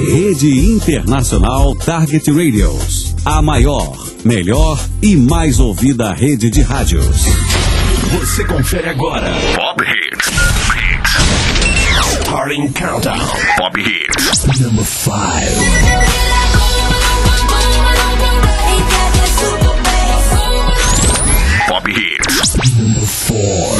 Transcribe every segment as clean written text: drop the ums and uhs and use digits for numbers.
Rede Internacional Target Radios. A maior, melhor e mais ouvida rede de rádios. Você confere agora. Pop Hits. Starting Countdown. Pop Hits. Number 5. Pop Hits. Number 4.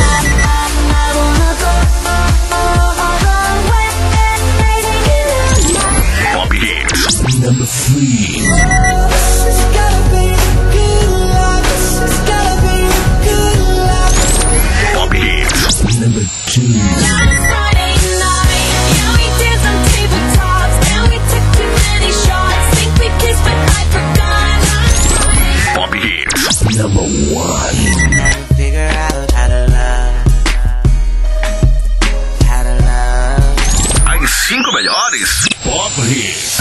Pop Hits. Number 3. Pop Hits. Number 2. Pop Hits. Number 1. Figure out how to love. How to love. As 5 melhores. Pop Hits.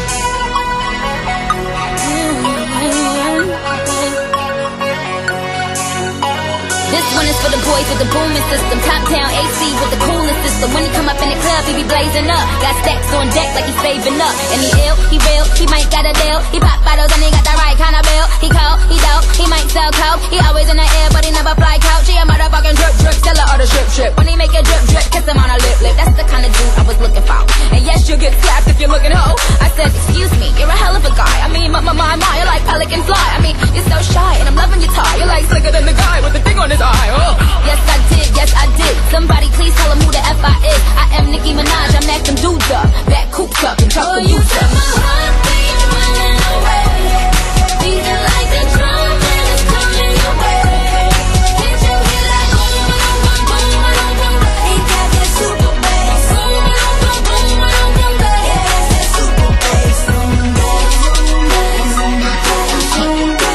This one is for the boys with the booming system. Top down AC with the coolest system. When he come up in the club, he be blazing up. Got stacks on deck like he's saving up. And he ill, he real, he might got a deal. He pop bottles and he got the right kind of bill. He cold, he dope, he might sell coke. He always in the air, but he never fly couch. He a motherfucking drip drip, seller or the strip strip. When he make a drip drip, kiss him on a lip lip. That's the kind of dude I was looking for. And yes, you'll get slapped if you're looking hoe. I said, excuse me, you're a hell of a guy. I mean, my, you're like pelican fly. I mean, you're so shy and I'm loving your tie. You're like slicker than the guy with the thing on his eye. Oh. Yes, I did. Somebody please tell him who the F I is. I am Nicki Minaj, I'm acting dudes up. Back coops up and truck the youth up. My heartbeat running away. Beating like the drum and it's coming your way. Can't you hear that boom, boom, boom, boom, boom, boom, boom? He got that super bass. Boom, boom, boom, boom, boom, boom, boom. Yeah, that's that super bass. Boom, boom, boom, boom, boom, boom, boom.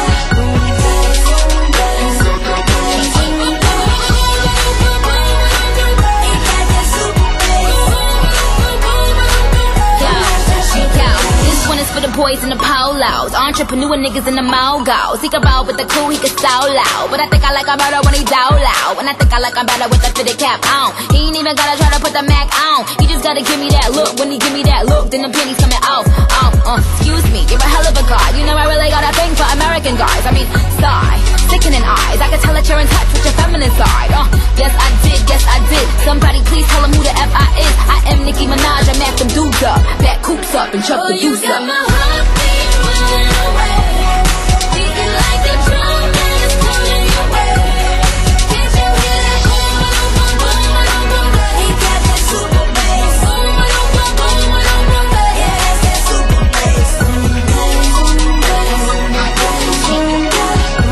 For the boys in the polos, entrepreneur niggas in the mogos. He can ball with the cool, he can so loud. But I think I like him better when he dow loud. And I think I like him better with the fitted cap on. He ain't even gotta try to put the Mac on. He just gotta give me that look. When he give me that look, then the pennies coming off. Excuse me, you're a hell of a guy. You know I really got a thing for American guys. I mean, sigh, sickening eyes. I can tell that you're in touch with your feminine side. Yes I did. Somebody please tell him who the F I is. I am Nicki Minaj, I'm at them dudes up. Back coops up and chuck the youth up. My heartbeat running away. Beating like the drum and it's coming your way. Can't you hear that boom, boom, boom, boom, boom, boom, boom? He got that super bass. Boom, boom, boom, boom, boom, boom, boom. Yeah, that's that super bass. Boom, boom, boom, boom, boom, boom, boom.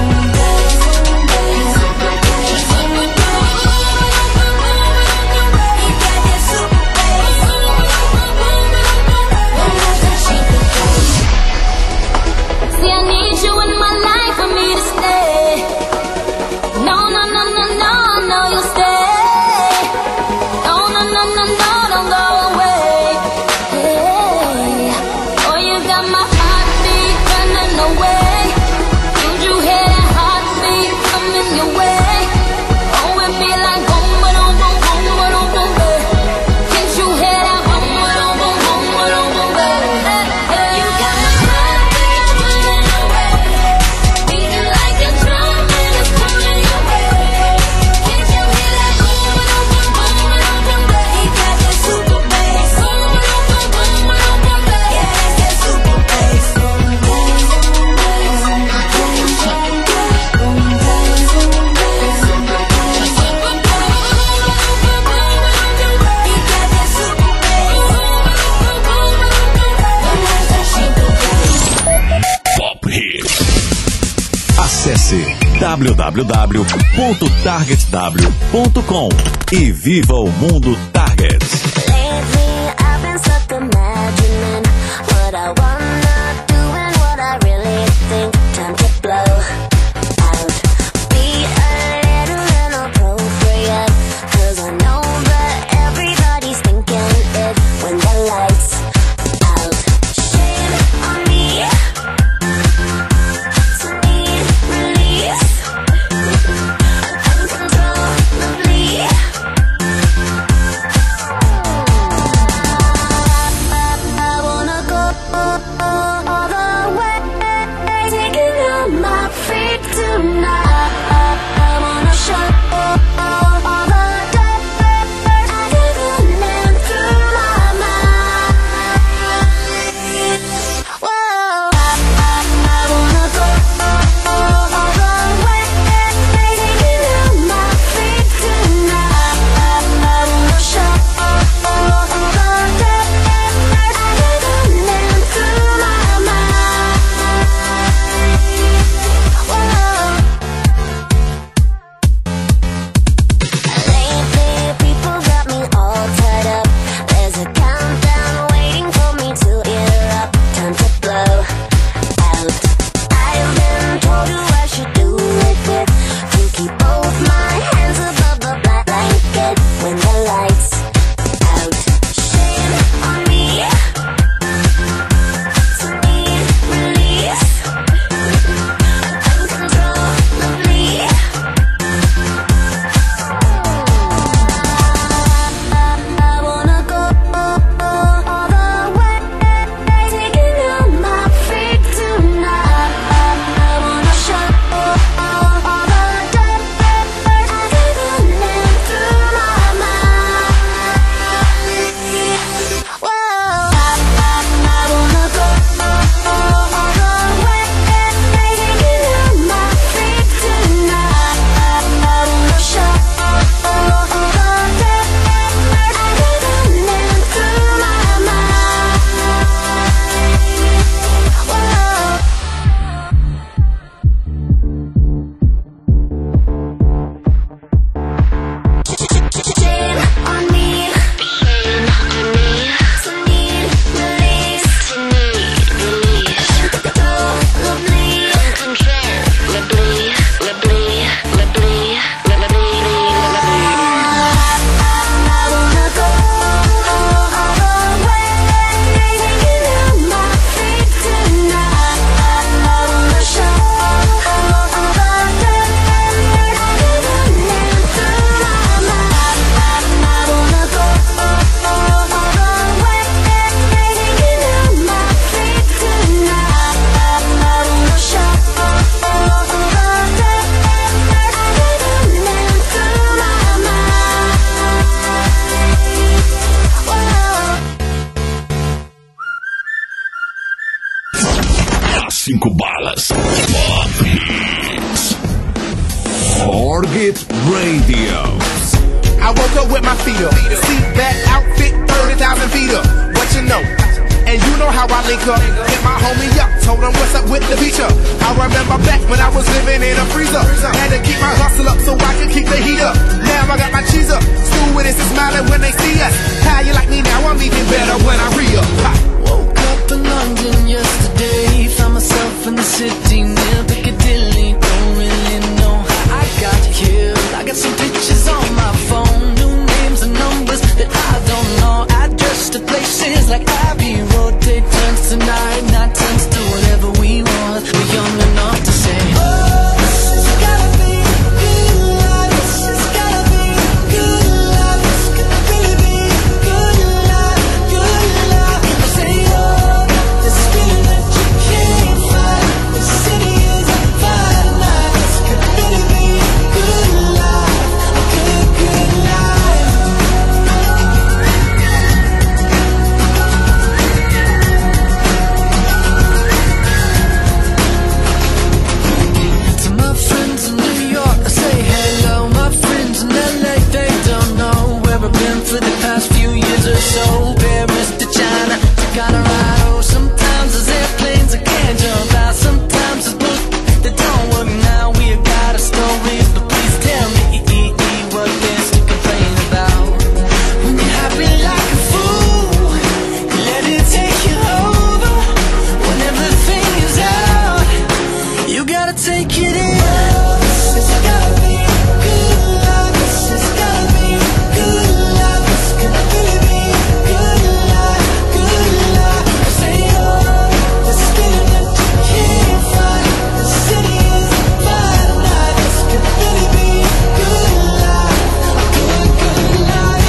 Acesse www.targetw.com e viva o mundo Target. 5 balas. Pop Hits. Target Radio. I woke up with my feet up. Seat back, outfit, 30,000 feet up. What you know? And you know how I link up. Hit my homie up, told him what's up with the feature. I remember back when I was living in a freezer. Had to keep my hustle up so I could keep the heat up. Now I got my cheese up. Stewardess is smiling when they see us. How you like me now? I'm even better when I re-up. Woke up in London yesterday. Found myself in the city near Piccadilly. Don't really know how I got here. I got some pictures on my phone, new names and numbers that I don't know. Address to places like Abbey Road. Take turns tonight, not turns to whatever we want. We're young enough to say, oh, this has gotta be good life. This has gotta be good life. This could really be good life, good life. I say, oh, this feeling that you can't find. The city is on fire tonight. This could really be good life, a good, good life. To my friends in New York, I say hello. My friends in LA, they don't know where I've been for the past few years or so. Paris to China to Colorado. Sometimes there's airplanes I can't jump out. Sometimes there's books that don't work now. We got our stories, but please tell me what there's to complain about. When you're happy like a fool, let it take you over. When everything is out, you gotta take it in. This has gotta be good life. This has gotta be good life. This could really be good life, good life. I say, oh, this feeling that you can't find. The city is on fire tonight. This could really be good life, a good, good life.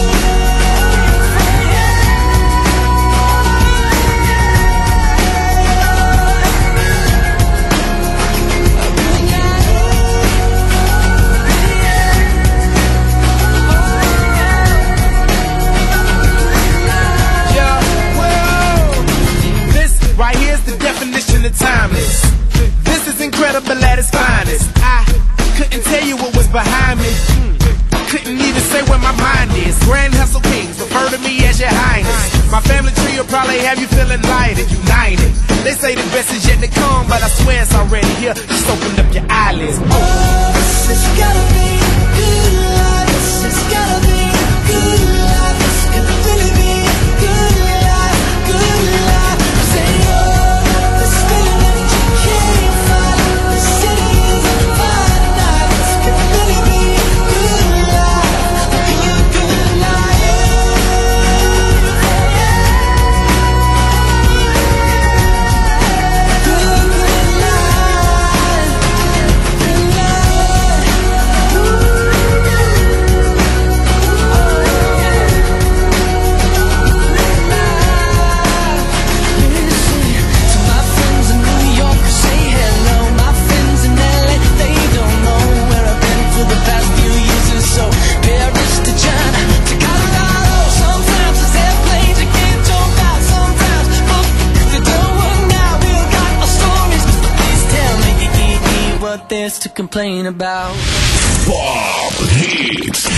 Yeah, well, this right here's the definition of timeless. This is incredible at its finest. I couldn't tell you what was behind me. Couldn't even say where my mind is. Grand Hustle Kings, refer to me as your highness. My family tree will probably have you feeling light and united. They say the best is yet to come, but I swear it's already here. Just open up your eyelids. Oh, this has gotta be good life. This has gotta be good life. This could really be good life, good life. I say, oh, this feeling that you can't find. The city is on fire tonight. This could really be good life, a good, good life. complain about. Pop Hits.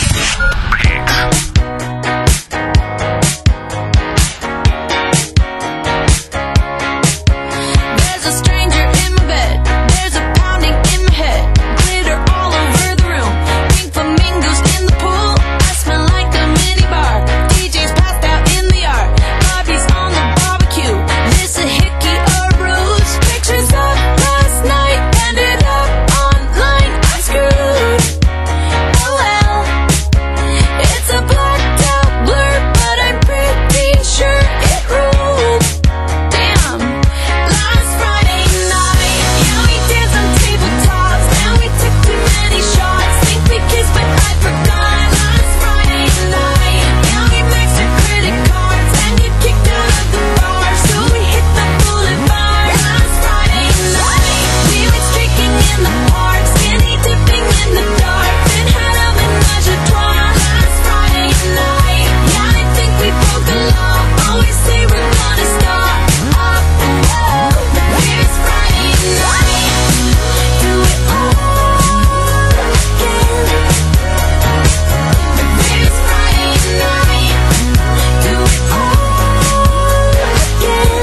There's a stranger in my bed. There's a pounding in my head. Glitter all over the room. Pink flamingos in the pool. I smell like a mini bar. DJ's passed out in the yard. Bobby's on the barbecue. This a hickey or a bruise. Pictures of last night ended up online. I'm screwed. Oh well. It's a blacked out blur, but I'm pretty sure it ruled. Damn. Last Friday night, yeah, we danced on tabletops, and we took too many shots. Think we kissed, but I forgot. Last Friday night, yeah, we maxed our credit cards and get kicked out of the bar, so we hit the boulevard. Last Friday night, we went streaking in the park, skinny dipping in the dark, then had a menage a trois. Last Friday night, yeah, I think we broke the law. Always say we're gonna stop. Here's Friday night. Do it all again. Here's Friday night. Do it all again.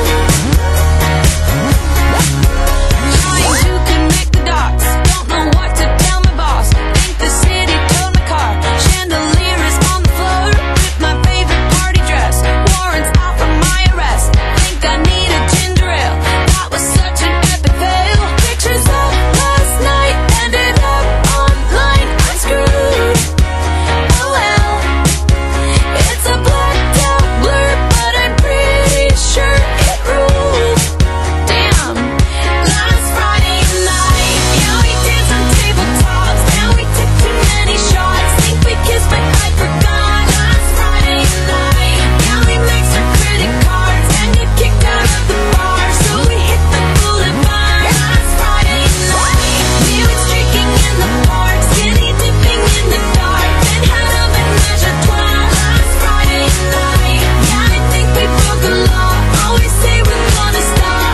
Trying to connect the dots. Don't know what to tell my boss. Think the city told my car. Chandelier is on the floor with my favorite party dress. Warrants out for my arrest. Think I need a ginger ale. That was such an epic fail. Pictures of last night ended up online. I'm screwed. Oh well. It's a blacked out blur, but I'm pretty sure it ruled. Damn. Last Friday night, yeah, we danced on tabletops, and we took too many shots. Think we kissed, but I forgot. Last Friday night, yeah, we maxed our credit cards and get kicked out of the bar, so we hit the boulevard. Last Friday night, we went streaking in the park, skinny dipping in the dark, then had a menage a trois. Last Friday night, yeah, I think we broke the law. Always say we're gonna stop.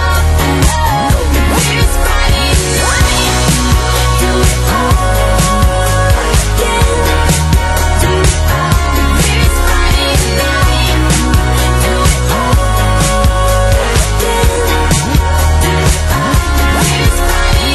Here's Friday night. Do it all again. Do it all. Here's Friday night. Do it all again. Do it all. Here's Friday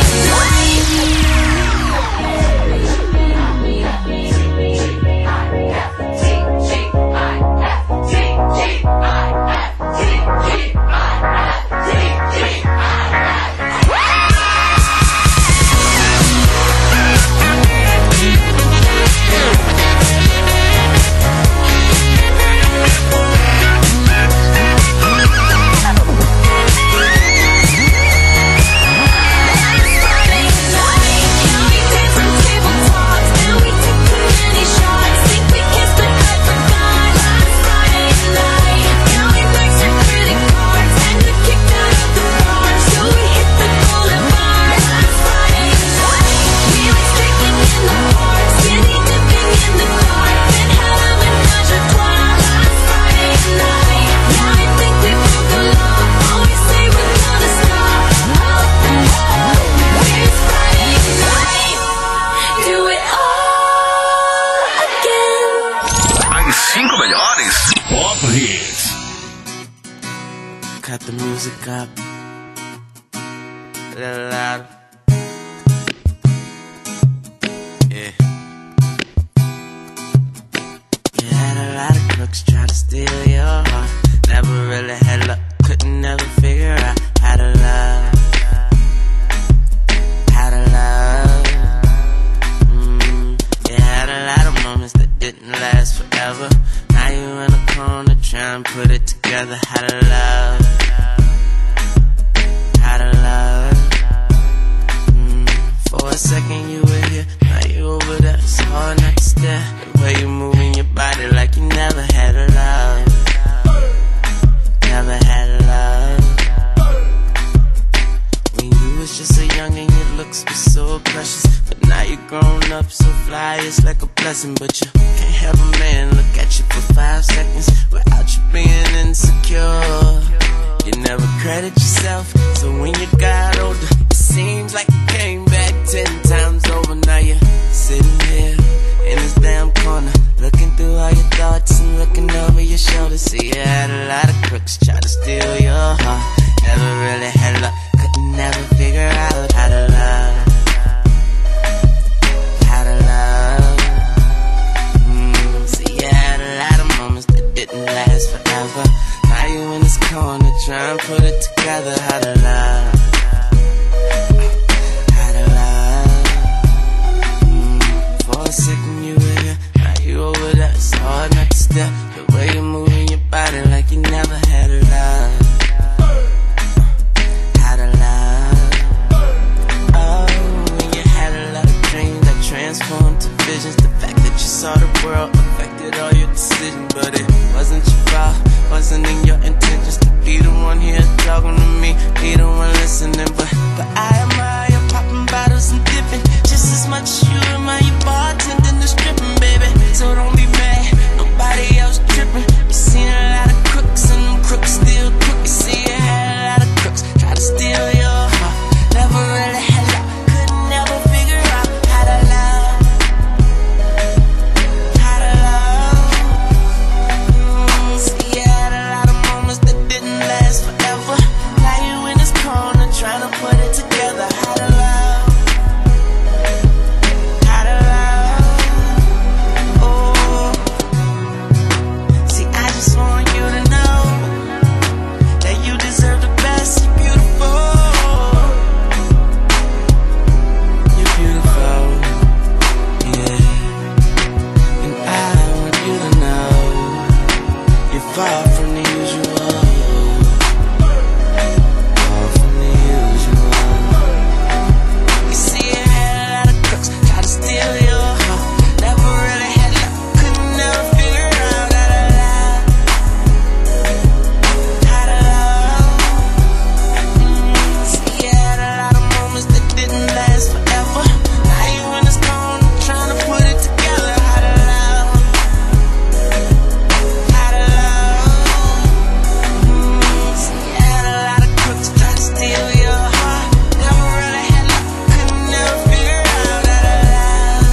As 5 melhores Pop Hits. Cut the music up a little louder. Yeah. You had a lot of crooks try to steal your heart. Never really had luck, couldn't never figure out how to love. How to love. You had a lot of moments that didn't last forever. Now you in a corner trying to put it together. How to love. How to love. For a second you were here, now you over there. It's hard not to stare. The way you moving your body like you never had a love. Never had a love. When you was just a youngin', your looks were so precious. But now you're grown up, so fly, it's like a blessing. But you can't have a man look at you for 5 seconds without you being insecure. You never credit yourself, so when you got older, it seems like you came back 10 times. your shoulder. See, you had a lot of crooks try to steal your heart. Never really had luck, couldn't never figure out how to love. How to love. See, you had a lot of moments that didn't last forever. Now you in this corner trying to put it together. How to love. How to love. For a second you were here, now you over there. It's hard not to stare. The way you're moving your body like you never had a love. How to love. Oh, when you had a lot of dreams that transformed to visions. The fact that you saw the world affected all your decisions. But it wasn't your fault, wasn't in your intentions to be the one here talking to me, be the one listening. But I admire you popping bottles and dipping just as much as you admire your bartending and stripping, baby. So don't be mad, nobody else tripping. You seen a lot of crooks and them crooks still crook. You see you had a lot of crooks try to steal your heart. Never really had luck, couldn't never figure out how to love. How to love. See, you had a lot of moments that didn't last forever. Now you in this corner trying to put it together. How to love. How to love. Oh. See, I just want you to know that you deserve the best. You're beautiful. You're beautiful. Yeah. And I want you to know you're far from the usual. Far from the usual. You see, you had a lot of crooks try to steal your heart. Never really had luck, couldn't never figure out how to love. How to love. See, you had a lot of moments that didn't last forever. Now you in this corner trying to put it together. How to love. How to love. See, you had a lot of crooks try to steal your heart. Never really had luck, couldn't never figure out how to love.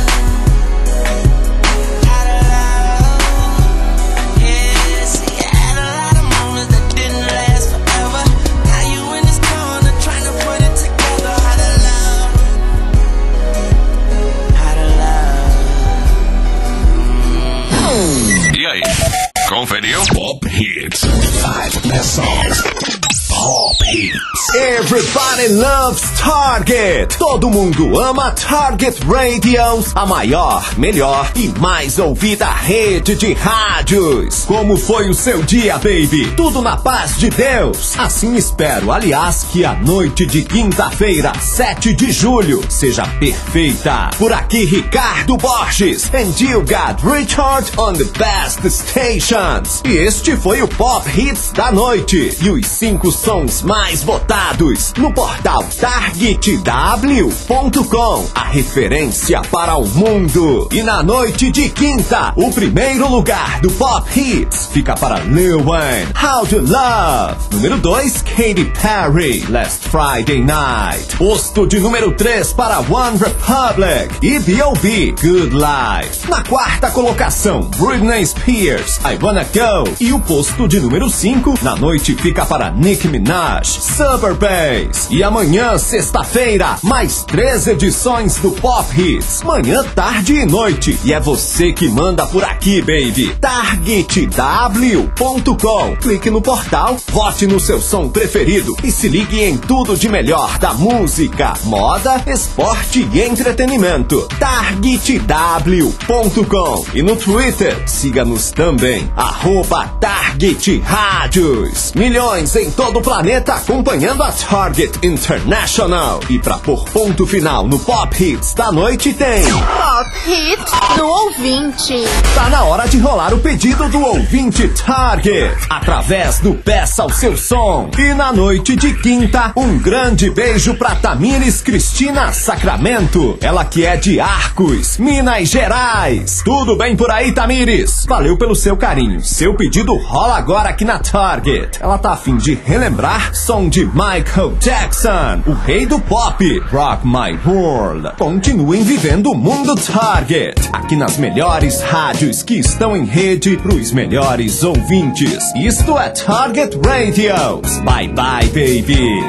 How to love. Yeah, see, you had a lot of moments that didn't last forever. Now you in this corner trying to put it together. How to love. How to love. E aí, conferiu? Pop Hits. 5 best songs. Pop Hits. Everybody loves Target. Todo mundo ama Target Radios, a maior, melhor e mais ouvida rede de rádios. Como foi o seu dia, baby? Tudo na paz de Deus? Assim espero, aliás, que a noite de quinta-feira, 7 de julho, seja perfeita. Por aqui, Ricardo Borges. And you got Richard on the best stations. E este foi o Pop Hits da noite. E os 5 sons mais votados no portal targetw.com, a referência para o mundo. E na noite de quinta, o primeiro lugar do Pop Hits fica para Lil Wayne, How to Love. Número 2, Katy Perry, Last Friday Night. Posto de número 3 para One Republic e B.O.B, Good Life. Na quarta colocação, Britney Spears, I Wanna Go. E o posto de número 5, na noite fica para Nicki Minaj, Suburban Bass. E amanhã, sexta-feira, mais 3 edições do Pop Hits. Manhã, tarde e noite. E é você que manda por aqui, baby. targetw.com. Clique no portal, vote no seu som preferido e se ligue em tudo de melhor da música, moda, esporte e entretenimento. targetw.com. E no Twitter, siga-nos também. @TargetRádios. Milhões em todo o planeta acompanhando a Target International. E pra pôr ponto final no Pop Hits da noite tem Pop Hits do ouvinte. Tá na hora de rolar o pedido do ouvinte Target através do Peça o Seu Som. E na noite de quinta, um grande beijo pra Tamires Cristina Sacramento. Ela que é de Arcos, Minas Gerais. Tudo bem por aí, Tamires? Valeu pelo seu carinho. Seu pedido rola agora aqui na Target. Ela tá a fim de relembrar som de mais Michael Jackson, o rei do pop, Rock My World. Continuem vivendo o mundo Target, aqui nas melhores rádios que estão em rede pros melhores ouvintes. Isto é Target Radios. Bye bye, baby.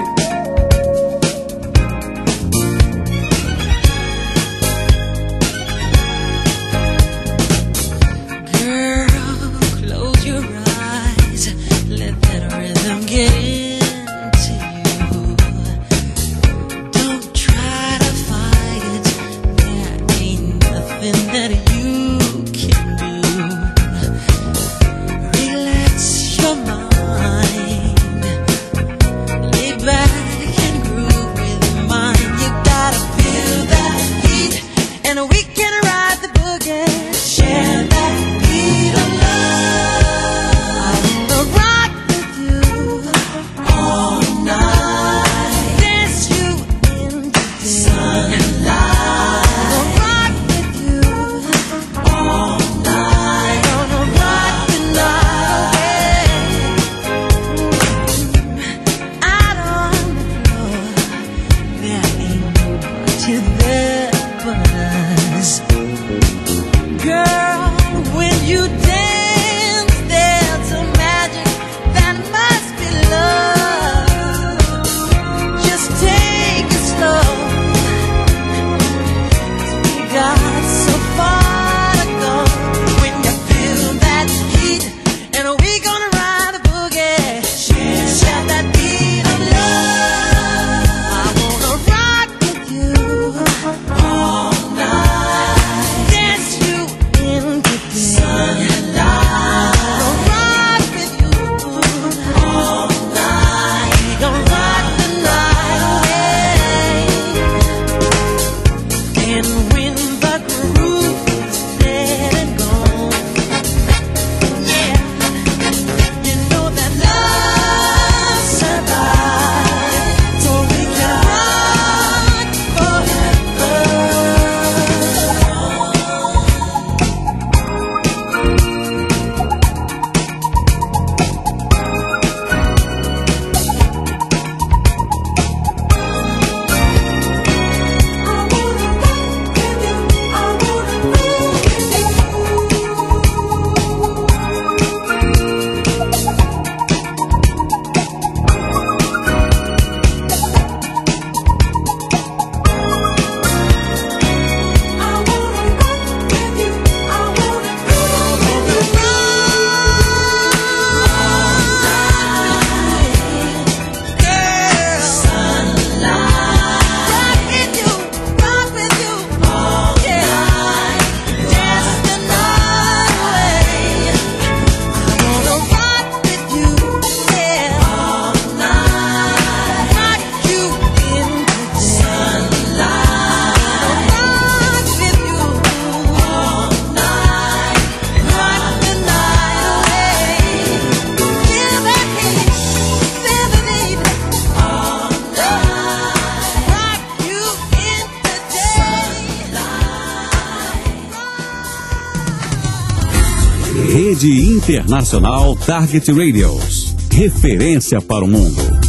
Rede Internacional Target Radios. Referência para o mundo.